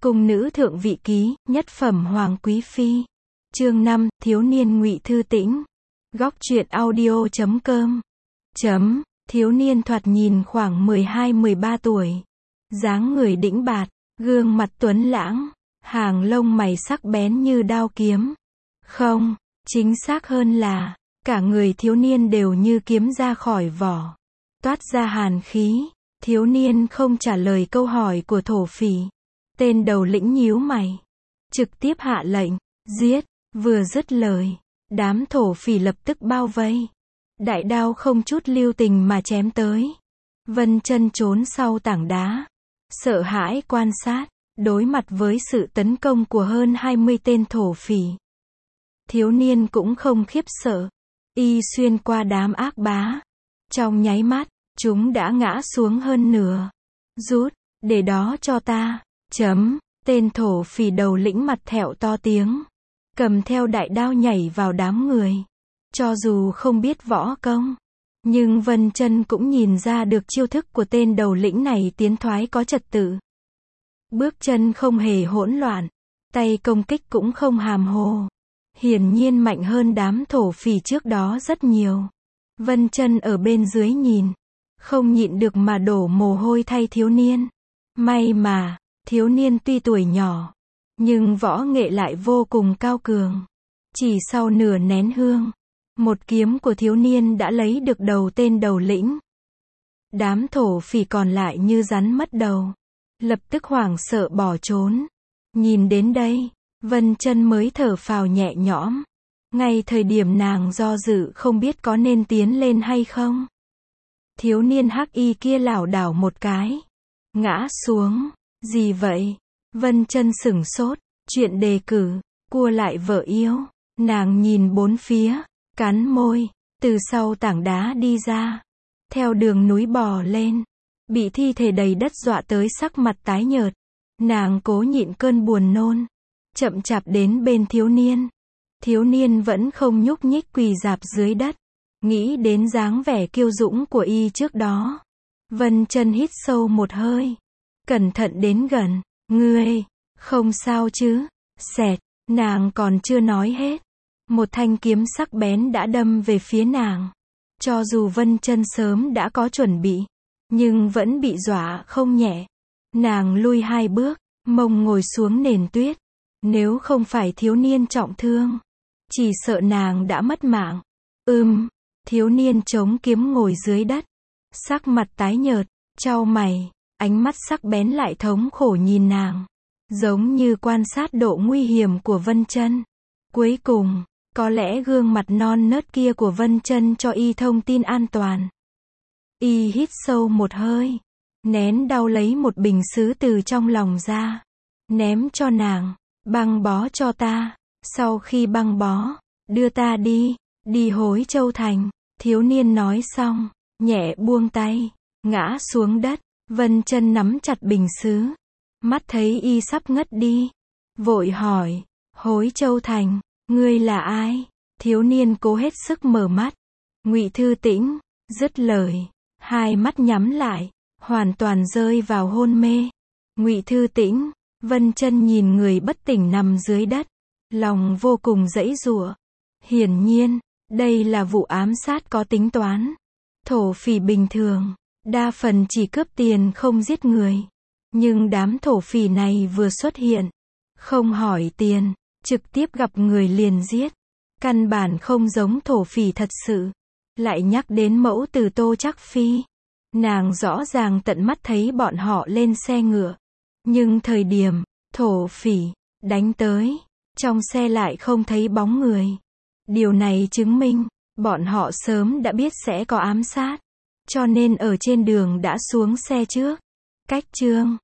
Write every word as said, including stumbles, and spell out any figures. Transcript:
Cung nữ thượng vị ký, nhất phẩm hoàng quý phi. Chương năm, thiếu niên Ngụy Thư Tĩnh. Góc truyện audio chấm com. Chấm, thiếu niên thoạt nhìn khoảng mười hai mười ba tuổi. Dáng người đĩnh bạt, gương mặt tuấn lãng, hàng lông mày sắc bén như đao kiếm. Không, chính xác hơn là, cả người thiếu niên đều như kiếm ra khỏi vỏ. Toát ra hàn khí, thiếu niên không trả lời câu hỏi của thổ phỉ. Tên đầu lĩnh nhíu mày, trực tiếp hạ lệnh, giết, vừa dứt lời, đám thổ phỉ lập tức bao vây. Đại đao không chút lưu tình mà chém tới. Vân Chân trốn sau tảng đá, sợ hãi quan sát, đối mặt với sự tấn công của hơn hai mươi tên thổ phỉ. Thiếu niên cũng không khiếp sợ, y xuyên qua đám ác bá. Trong nháy mắt, chúng đã ngã xuống hơn nửa. Rút, để đó cho ta. Chấm, tên thổ phỉ đầu lĩnh mặt thẹo to tiếng, cầm theo đại đao nhảy vào đám người. Cho dù không biết võ công, nhưng Vân Chân cũng nhìn ra được chiêu thức của tên đầu lĩnh này tiến thoái có trật tự. Bước chân không hề hỗn loạn, tay công kích cũng không hàm hồ. Hiển nhiên mạnh hơn đám thổ phỉ trước đó rất nhiều. Vân Chân ở bên dưới nhìn, không nhịn được mà đổ mồ hôi thay thiếu niên. May mà, thiếu niên tuy tuổi nhỏ, nhưng võ nghệ lại vô cùng cao cường. Chỉ sau nửa nén hương, một kiếm của thiếu niên đã lấy được đầu tên đầu lĩnh. Đám thổ phỉ còn lại như rắn mất đầu, lập tức hoảng sợ bỏ trốn. Nhìn đến đây, Vân Chân mới thở phào nhẹ nhõm. Ngay thời điểm nàng do dự không biết có nên tiến lên hay không, thiếu niên hắc y kia lảo đảo một cái, ngã xuống. Gì vậy? Vân Chân sửng sốt, chuyện đề cử, cua lại vợ yêu. Nàng nhìn bốn phía, cắn môi, từ sau tảng đá đi ra, theo đường núi bò lên, bị thi thể đầy đất dọa tới sắc mặt tái nhợt. Nàng cố nhịn cơn buồn nôn, chậm chạp đến bên thiếu niên. Thiếu niên vẫn không nhúc nhích quỳ rạp dưới đất. Nghĩ đến dáng vẻ kiêu dũng của y trước đó, Vân Chân hít sâu một hơi, cẩn thận đến gần. Ngươi, không sao chứ? Xẹt, nàng còn chưa nói hết, một thanh kiếm sắc bén đã đâm về phía nàng. Cho dù Vân Chân sớm đã có chuẩn bị, nhưng vẫn bị dọa không nhẹ. Nàng lui hai bước, mông ngồi xuống nền tuyết. Nếu không phải thiếu niên trọng thương, chỉ sợ nàng đã mất mạng. Ừm, thiếu niên chống kiếm ngồi dưới đất, sắc mặt tái nhợt, chau mày, ánh mắt sắc bén lại thống khổ nhìn nàng, giống như quan sát độ nguy hiểm của Vân Chân. Cuối cùng, có lẽ gương mặt non nớt kia của Vân Chân cho y thông tin an toàn. Y hít sâu một hơi, nén đau lấy một bình sứ từ trong lòng ra, ném cho nàng. Băng bó cho ta, sau khi băng bó, đưa ta đi, đi Hối Châu thành. Thiếu niên nói xong, nhẹ buông tay, ngã xuống đất. Vân Chân nắm chặt bình sứ, mắt thấy y sắp ngất đi, vội hỏi, Hối Châu thành, ngươi là ai? Thiếu niên cố hết sức mở mắt. Ngụy Thư Tĩnh. Dứt lời, hai mắt nhắm lại, hoàn toàn rơi vào hôn mê. Ngụy Thư Tĩnh. Vân Chân nhìn người bất tỉnh nằm dưới đất, lòng vô cùng giãy giụa. Hiển nhiên, đây là vụ ám sát có tính toán. Thổ phỉ bình thường, đa phần chỉ cướp tiền không giết người. Nhưng đám thổ phỉ này vừa xuất hiện, không hỏi tiền, trực tiếp gặp người liền giết. Căn bản không giống thổ phỉ thật sự. Lại nhắc đến mẫu từ Tô Trác Phi. Nàng rõ ràng tận mắt thấy bọn họ lên xe ngựa. Nhưng thời điểm thổ phỉ đánh tới, trong xe lại không thấy bóng người. Điều này chứng minh, bọn họ sớm đã biết sẽ có ám sát, cho nên ở trên đường đã xuống xe trước. Cách chương